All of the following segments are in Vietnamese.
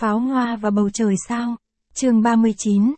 Pháo hoa và bầu trời sao? Chương 39,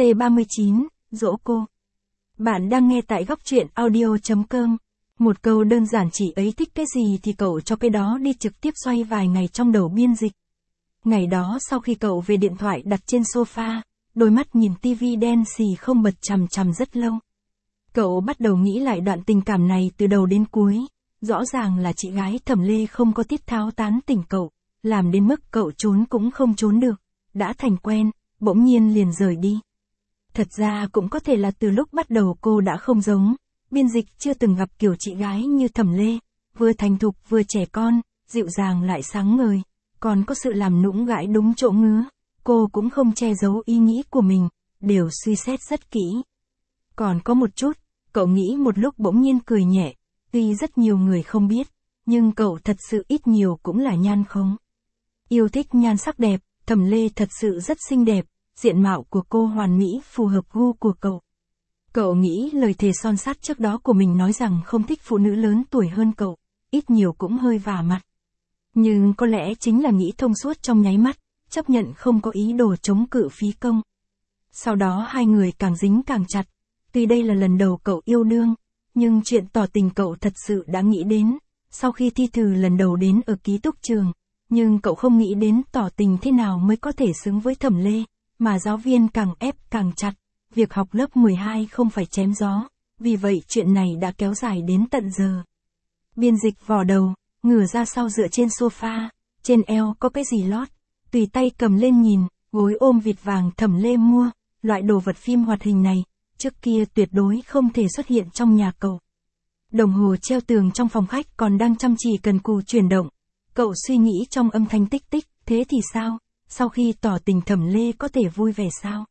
C39, dỗ cô. Bạn đang nghe tại góc truyện audio.com. Một câu đơn giản chị ấy thích cái gì thì cậu cho cái đó đi, trực tiếp xoay vài ngày trong đầu biên dịch. Ngày đó sau khi cậu về, điện thoại đặt trên sofa, đôi mắt nhìn tivi đen xì không bật chằm chằm rất lâu. Cậu bắt đầu nghĩ lại đoạn tình cảm này từ đầu đến cuối. Rõ ràng là chị gái Thẩm Lê không có tiết tháo tán tỉnh cậu, làm đến mức cậu trốn cũng không trốn được. Đã thành quen, bỗng nhiên liền rời đi. Thật ra cũng có thể là từ lúc bắt đầu cô đã không giống. Biên dịch chưa từng gặp kiểu chị gái như Thẩm Lê, vừa thành thục vừa trẻ con, dịu dàng lại sáng ngời, còn có sự làm nũng gãi đúng chỗ ngứa. Cô cũng không che giấu ý nghĩ của mình, đều suy xét rất kỹ. Còn có một chút, cậu nghĩ một lúc bỗng nhiên cười nhẹ, tuy rất nhiều người không biết, nhưng cậu thật sự ít nhiều cũng là nhan khống. Yêu thích nhan sắc đẹp, Thẩm Lê thật sự rất xinh đẹp, diện mạo của cô hoàn mỹ phù hợp gu của cậu. Cậu nghĩ lời thề son sắt trước đó của mình nói rằng không thích phụ nữ lớn tuổi hơn cậu, ít nhiều cũng hơi vả mặt. Nhưng có lẽ chính là nghĩ thông suốt trong nháy mắt, chấp nhận không có ý đồ chống cự phí công. Sau đó hai người càng dính càng chặt, tuy đây là lần đầu cậu yêu đương, nhưng chuyện tỏ tình cậu thật sự đã nghĩ đến, sau khi thi thử lần đầu đến ở ký túc trường, nhưng cậu không nghĩ đến tỏ tình thế nào mới có thể xứng với Thẩm Lê, mà giáo viên càng ép càng chặt, việc học lớp 12 không phải chém gió, vì vậy chuyện này đã kéo dài đến tận giờ. Biên dịch vò đầu, ngửa ra sau dựa trên sofa, trên eo có cái gì lót, tùy tay cầm lên nhìn, gối ôm vịt vàng Thẩm Lê mua, loại đồ vật phim hoạt hình này, trước kia tuyệt đối không thể xuất hiện trong nhà cậu. Đồng hồ treo tường trong phòng khách còn đang chăm chỉ cần cù chuyển động. Cậu suy nghĩ trong âm thanh tích tích, thế thì sao? Sau khi tỏ tình Thẩm Lê có thể vui vẻ sao?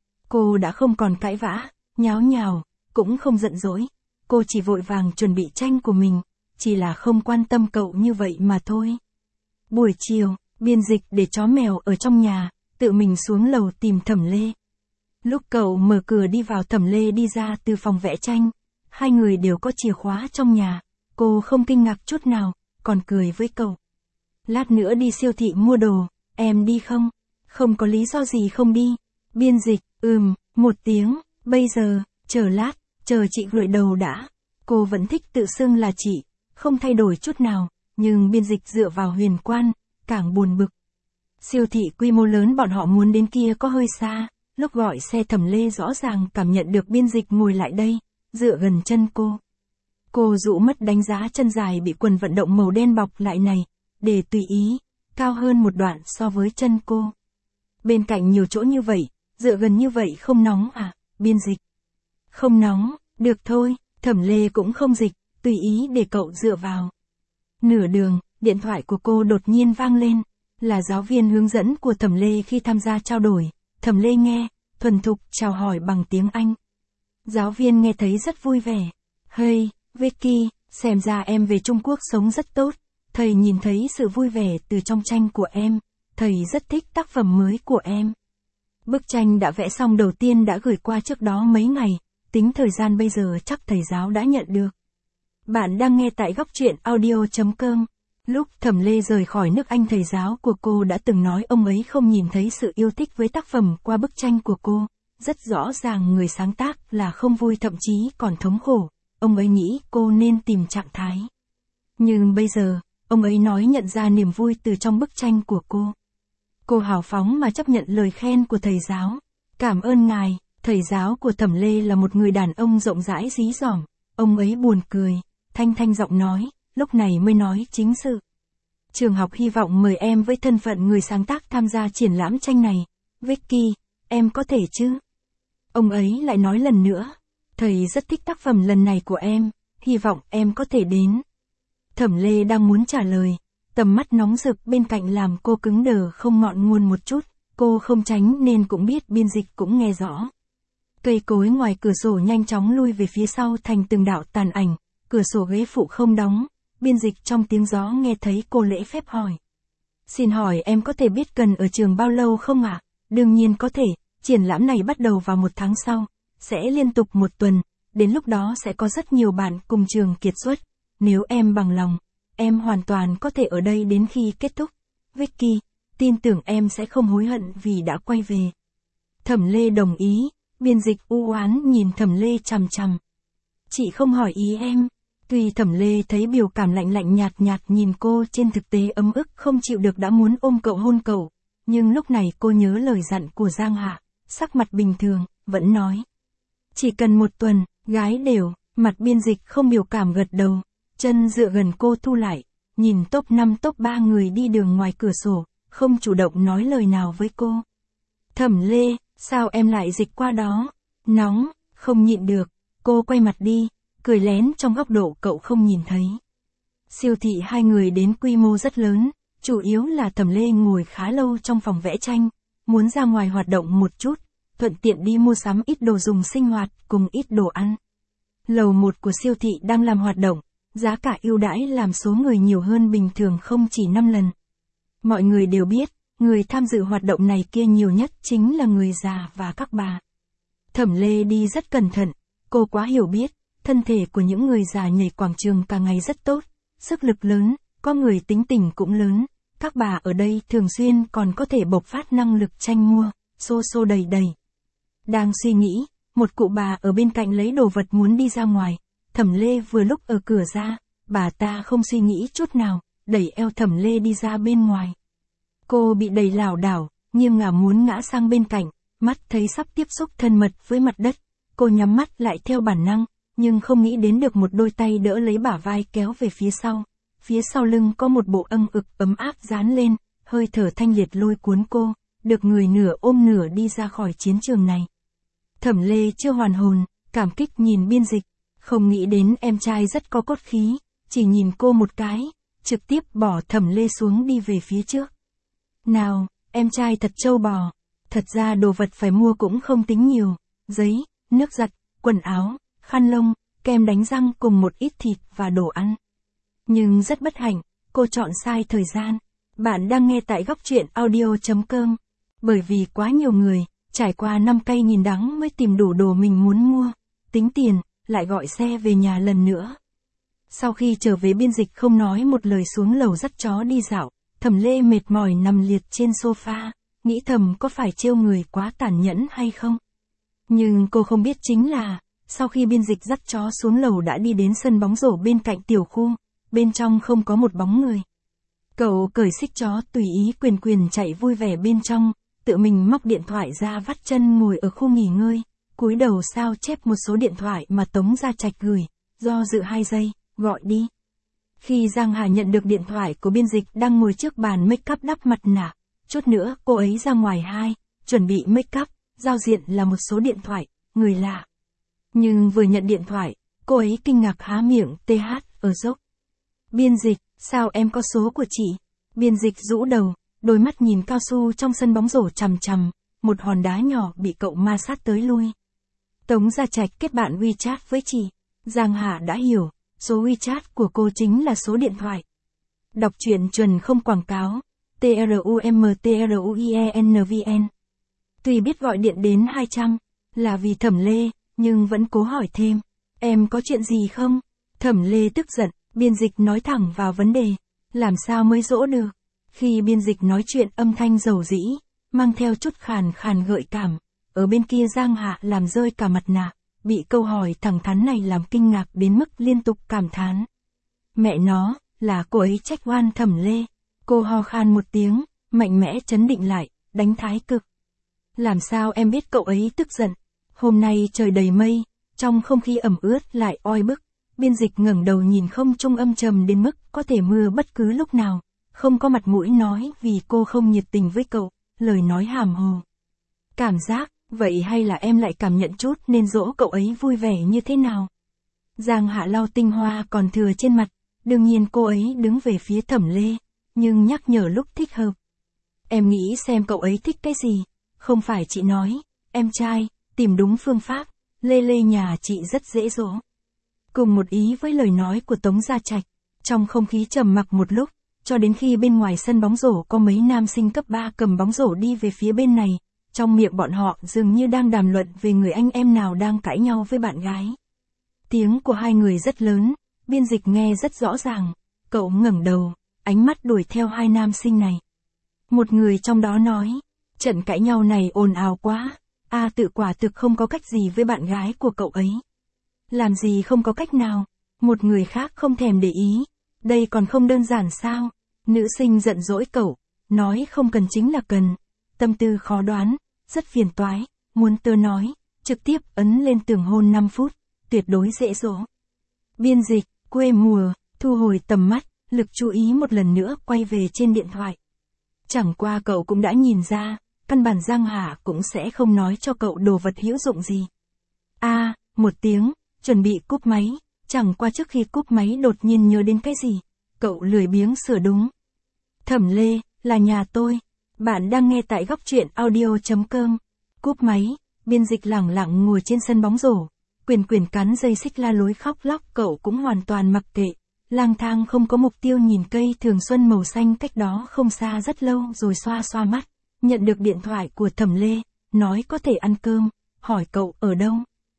Cô đã không còn cãi vã, nháo nhào, cũng không giận dỗi. Cô chỉ vội vàng chuẩn bị tranh của mình, chỉ là không quan tâm cậu như vậy mà thôi. Buổi chiều, biên dịch để chó mèo ở trong nhà, tự mình xuống lầu tìm Thẩm Lê. Lúc cậu mở cửa đi vào, Thẩm Lê đi ra từ phòng vẽ tranh. Hai người đều có chìa khóa trong nhà, cô không kinh ngạc chút nào, còn cười với cậu. Lát nữa đi siêu thị mua đồ, em đi không? Không có lý do gì không đi. Biên dịch, một tiếng, bây giờ, chờ lát, chờ chị gội đầu đã. Cô vẫn thích tự xưng là chị, không thay đổi chút nào, nhưng biên dịch dựa vào Huyền Quan, càng buồn bực. Siêu thị quy mô lớn bọn họ muốn đến kia có hơi xa, lúc gọi xe Thẩm Lê rõ ràng cảm nhận được biên dịch ngồi lại đây, dựa gần chân cô. Cô dụ mắt đánh giá chân dài bị quần vận động màu đen bọc lại này, để tùy ý, cao hơn một đoạn so với chân cô. Bên cạnh nhiều chỗ như vậy, dựa gần như vậy không nóng à, biên dịch? Không nóng, được thôi, Thẩm Lê cũng không dịch, tùy ý để cậu dựa vào. Nửa đường, điện thoại của cô đột nhiên vang lên, là giáo viên hướng dẫn của Thẩm Lê khi tham gia trao đổi. Thẩm Lê nghe, thuần thục chào hỏi bằng tiếng Anh. Giáo viên nghe thấy rất vui vẻ. Hey, Vicky, xem ra em về Trung Quốc sống rất tốt. Thầy nhìn thấy sự vui vẻ từ trong tranh của em. Thầy rất thích tác phẩm mới của em. Bức tranh đã vẽ xong đầu tiên đã gửi qua trước đó mấy ngày. Tính thời gian bây giờ chắc thầy giáo đã nhận được. Bạn đang nghe tại góc truyện audio.com. Lúc Thẩm Lê rời khỏi nước Anh, thầy giáo của cô đã từng nói ông ấy không nhìn thấy sự yêu thích với tác phẩm qua bức tranh của cô. Rất rõ ràng người sáng tác là không vui, thậm chí còn thống khổ. Ông ấy nghĩ cô nên tìm trạng thái. Nhưng bây giờ, ông ấy nói nhận ra niềm vui từ trong bức tranh của cô. Cô hào phóng mà chấp nhận lời khen của thầy giáo. Cảm ơn ngài. Thầy giáo của Thẩm Lê là một người đàn ông rộng rãi dí dỏm. Ông ấy buồn cười, thanh giọng nói, lúc này mới nói chính sự. Trường học hy vọng mời em với thân phận người sáng tác tham gia triển lãm tranh này. Vicky, em có thể chứ? Ông ấy lại nói lần nữa, thầy rất thích tác phẩm lần này của em, hy vọng em có thể đến. Thẩm Lê đang muốn trả lời, tầm mắt nóng rực bên cạnh làm cô cứng đờ không ngọn nguồn một chút, cô không tránh nên cũng biết biên dịch cũng nghe rõ. Cây cối ngoài cửa sổ nhanh chóng lui về phía sau thành từng đạo tàn ảnh, cửa sổ ghế phụ không đóng, biên dịch trong tiếng gió nghe thấy cô lễ phép hỏi. Xin hỏi em có thể biết cần ở trường bao lâu không ạ? Đương nhiên có thể, triển lãm này bắt đầu vào 1 tháng sau, sẽ liên tục 1 tuần, đến lúc đó sẽ có rất nhiều bạn cùng trường kiệt xuất. Nếu em bằng lòng, em hoàn toàn có thể ở đây đến khi kết thúc. Vicky, tin tưởng em sẽ không hối hận vì đã quay về. Thẩm Lê đồng ý, Biên Dịch u oán nhìn Thẩm Lê chằm chằm. Chị không hỏi ý em. Tuy Thẩm Lê thấy biểu cảm lạnh lạnh nhạt nhạt nhìn cô trên thực tế ấm ức không chịu được đã muốn ôm cậu hôn cậu, nhưng lúc này cô nhớ lời dặn của Giang Hạ, sắc mặt bình thường, vẫn nói. Chỉ cần 1 tuần, gái đều, mặt Biên Dịch không biểu cảm gật đầu, chân dựa gần cô thu lại, nhìn top 5 top 3 người đi đường ngoài cửa sổ, không chủ động nói lời nào với cô. Thẩm Lê, sao em lại dịch qua đó? Nóng, không nhịn được, cô quay mặt đi, cười lén trong góc độ cậu không nhìn thấy. Siêu thị hai người đến quy mô rất lớn, chủ yếu là Thẩm Lê ngồi khá lâu trong phòng vẽ tranh, muốn ra ngoài hoạt động một chút, thuận tiện đi mua sắm ít đồ dùng sinh hoạt cùng ít đồ ăn. Lầu 1 của siêu thị đang làm hoạt động, giá cả ưu đãi làm số người nhiều hơn bình thường không chỉ 5 lần. Mọi người đều biết, người tham dự hoạt động này kia nhiều nhất chính là người già và các bà. Thẩm Lê đi rất cẩn thận, cô quá hiểu biết, thân thể của những người già nhảy quảng trường cả ngày rất tốt, sức lực lớn, có người tính tình cũng lớn, các bà ở đây thường xuyên còn có thể bộc phát năng lực tranh mua, xô đầy đầy. Đang suy nghĩ, một cụ bà ở bên cạnh lấy đồ vật muốn đi ra ngoài, Thẩm Lê vừa lúc ở cửa ra, bà ta không suy nghĩ chút nào, đẩy eo Thẩm Lê đi ra bên ngoài. Cô bị đẩy lảo đảo, nghiêng ngả muốn ngã sang bên cạnh, mắt thấy sắp tiếp xúc thân mật với mặt đất, cô nhắm mắt lại theo bản năng, nhưng không nghĩ đến được một đôi tay đỡ lấy bả vai kéo về phía sau lưng có một bộ âng ực ấm áp dán lên, hơi thở thanh liệt lôi cuốn cô, được người nửa ôm nửa đi ra khỏi chiến trường này. Thẩm Lê chưa hoàn hồn, cảm kích nhìn Biên Dịch, không nghĩ đến em trai rất có cốt khí, chỉ nhìn cô một cái, trực tiếp bỏ Thẩm Lê xuống đi về phía trước. Nào, em trai thật trâu bò, thật ra đồ vật phải mua cũng không tính nhiều, giấy, nước giặt, quần áo, khăn lông, kem đánh răng cùng một ít thịt và đồ ăn. Nhưng rất bất hạnh, cô chọn sai thời gian. Bạn đang nghe tại góc truyện audio.com. Bởi vì quá nhiều người, trải qua 5 cay nghìn đắng mới tìm đủ đồ mình muốn mua, tính tiền, lại gọi xe về nhà lần nữa. Sau khi trở về Biên Dịch không nói một lời xuống lầu dắt chó đi dạo, Thẩm Lê mệt mỏi nằm liệt trên sofa, nghĩ thầm có phải trêu người quá tàn nhẫn hay không. Nhưng cô không biết chính là, sau khi Biên Dịch dắt chó xuống lầu đã đi đến sân bóng rổ bên cạnh tiểu khu, bên trong không có một bóng người. Cậu cởi xích chó tùy ý quyền chạy vui vẻ bên trong, tự mình móc điện thoại ra vắt chân ngồi ở khu nghỉ ngơi, cúi đầu sao chép một số điện thoại mà Tống Gia Trạch gửi, do dự 2 giây, gọi đi. Khi Giang Hà nhận được điện thoại của Biên Dịch đang ngồi trước bàn make up đắp mặt nạ, chút nữa cô ấy ra ngoài chuẩn bị make up, giao diện là một số điện thoại, người lạ. Nhưng vừa nhận điện thoại, cô ấy kinh ngạc há miệng ở dốc. Biên Dịch, sao em có số của chị? Biên Dịch rũ đầu, đôi mắt nhìn cao su trong sân bóng rổ chằm chằm, một hòn đá nhỏ bị cậu ma sát tới lui. Tống Gia Trạch kết bạn WeChat với chị. Giang Hạ đã hiểu, số WeChat của cô chính là số điện thoại. Đọc truyện chuẩn không quảng cáo. TRUMTRUIENVN. Tuy biết gọi điện đến 200, là vì Thẩm Lê, nhưng vẫn cố hỏi thêm. Em có chuyện gì không? Thẩm Lê tức giận, Biên Dịch nói thẳng vào vấn đề. Làm sao mới dỗ được? Khi Biên Dịch nói chuyện âm thanh dầu dĩ, mang theo chút khàn khàn gợi cảm. Ở bên kia Giang Hạ làm rơi cả mặt nạ, bị câu hỏi thẳng thắn này làm kinh ngạc đến mức liên tục cảm thán. Mẹ nó, là cô ấy trách oan Thẩm Lê. Cô ho khan một tiếng, mạnh mẽ trấn định lại, đánh thái cực. Làm sao em biết cậu ấy tức giận? Hôm nay trời đầy mây, trong không khí ẩm ướt lại oi bức. Biên Dịch ngẩng đầu nhìn không trung âm trầm đến mức có thể mưa bất cứ lúc nào, không có mặt mũi nói vì cô không nhiệt tình với cậu, lời nói hàm hồ. Cảm giác, vậy hay là em lại cảm nhận chút nên dỗ cậu ấy vui vẻ như thế nào? Giang Hạ lau tinh hoa còn thừa trên mặt, đương nhiên cô ấy đứng về phía Thẩm Lê, nhưng nhắc nhở lúc thích hợp. Em nghĩ xem cậu ấy thích cái gì, không phải chị nói, em trai, tìm đúng phương pháp, Lê nhà chị rất dễ dỗ. Cùng một ý với lời nói của Tống Gia Trạch, trong không khí trầm mặc một lúc, cho đến khi bên ngoài sân bóng rổ có mấy nam sinh cấp 3 cầm bóng rổ đi về phía bên này, trong miệng bọn họ dường như đang đàm luận về người anh em nào đang cãi nhau với bạn gái. Tiếng của hai người rất lớn, Biên Dịch nghe rất rõ ràng, cậu ngẩng đầu, ánh mắt đuổi theo hai nam sinh này. Một người trong đó nói, trận cãi nhau này ồn ào quá, A Tự quả thực không có cách gì với bạn gái của cậu ấy. Làm gì không có cách nào, một người khác không thèm để ý, đây còn không đơn giản sao? Nữ sinh giận dỗi cậu, nói không cần chính là cần, tâm tư khó đoán, rất phiền toái, muốn tớ nói, trực tiếp ấn lên tường hôn 5 phút, tuyệt đối dễ dỗ. Biên dịch, quê mùa, thu hồi tầm mắt, lực chú ý một lần nữa quay về trên điện thoại. Chẳng qua cậu cũng đã nhìn ra, căn bản Giang Hà cũng sẽ không nói cho cậu đồ vật hữu dụng gì. Một tiếng, chuẩn bị cúp máy, chẳng qua trước khi cúp máy đột nhiên nhớ đến cái gì, cậu lười biếng sửa đúng. Thẩm Lê, là nhà tôi, bạn đang nghe tại góc truyện audio.com. Cúp máy, biên dịch lẳng lặng ngồi trên sân bóng rổ, quyền cắn dây xích la lối khóc lóc, cậu cũng hoàn toàn mặc kệ, lang thang không có mục tiêu nhìn cây thường xuân màu xanh cách đó không xa rất lâu rồi xoa xoa mắt, nhận được điện thoại của Thẩm Lê, nói có thể ăn cơm, hỏi cậu ở đâu.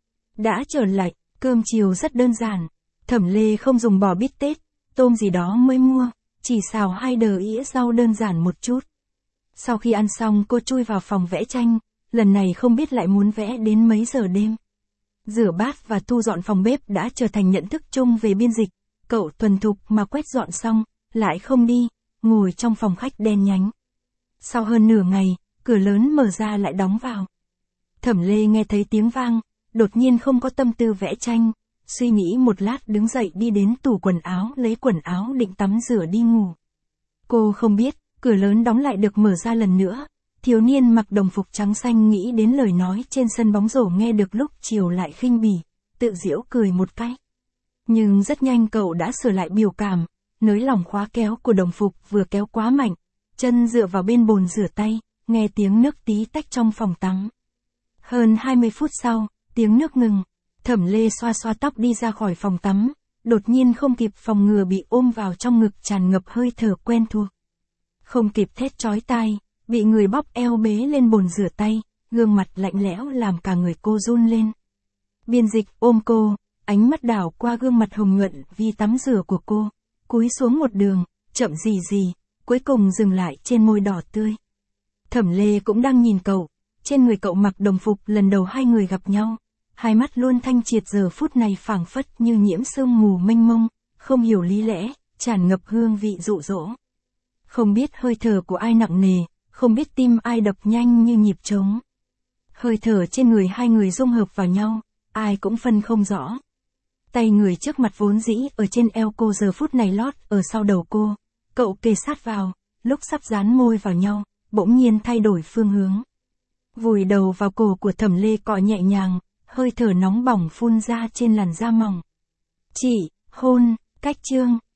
Đã trở lại, cơm chiều rất đơn giản, Thẩm Lê không dùng bò bít tết, tôm gì đó mới mua, chỉ xào 2 đĩa rau đơn giản một chút. Sau khi ăn xong cô chui vào phòng vẽ tranh, lần này không biết lại muốn vẽ đến mấy giờ đêm. Rửa bát và thu dọn phòng bếp đã trở thành nhận thức chung về biên dịch, cậu thuần thục mà quét dọn xong, lại không đi, ngồi trong phòng khách đen nhánh. Sau hơn nửa ngày, cửa lớn mở ra lại đóng vào. Thẩm Lê nghe thấy tiếng vang, đột nhiên không có tâm tư vẽ tranh, suy nghĩ một lát đứng dậy đi đến tủ quần áo lấy quần áo định tắm rửa đi ngủ. Cô không biết, cửa lớn đóng lại được mở ra lần nữa, thiếu niên mặc đồng phục trắng xanh nghĩ đến lời nói trên sân bóng rổ nghe được lúc chiều lại khinh bỉ, tự giễu cười một cái. Nhưng rất nhanh cậu đã sửa lại biểu cảm, nới lỏng khóa kéo của đồng phục vừa kéo quá mạnh, chân dựa vào bên bồn rửa tay, nghe tiếng nước tí tách trong phòng tắm. Hơn 20 phút sau, tiếng nước ngừng, Thẩm Lê xoa xoa tóc đi ra khỏi phòng tắm, đột nhiên không kịp phòng ngừa bị ôm vào trong ngực tràn ngập hơi thở quen thuộc. Không kịp thét chói tai, bị người bóp eo bế lên bồn rửa tay, gương mặt lạnh lẽo làm cả người cô run lên. Biên dịch ôm cô, ánh mắt đảo qua gương mặt hồng nhuận vì tắm rửa của cô, cúi xuống một đường, chậm gì, cuối cùng dừng lại trên môi đỏ tươi. Thẩm Lê cũng đang nhìn cậu, trên người cậu mặc đồng phục lần đầu hai người gặp nhau, hai mắt luôn thanh triệt giờ phút này phảng phất như nhiễm sương mù mênh mông, không hiểu lý lẽ, tràn ngập hương vị dụ dỗ. Không biết hơi thở của ai nặng nề, không biết tim ai đập nhanh như nhịp trống. Hơi thở trên người hai người dung hợp vào nhau, ai cũng phân không rõ. Tay người trước mặt vốn dĩ ở trên eo cô giờ phút này lót ở sau đầu cô, cậu kề sát vào, lúc sắp dán môi vào nhau, bỗng nhiên thay đổi phương hướng. Vùi đầu vào cổ của Thẩm Lê cọ nhẹ nhàng, hơi thở nóng bỏng phun ra trên làn da mỏng. Chỉ, hôn, cách chương.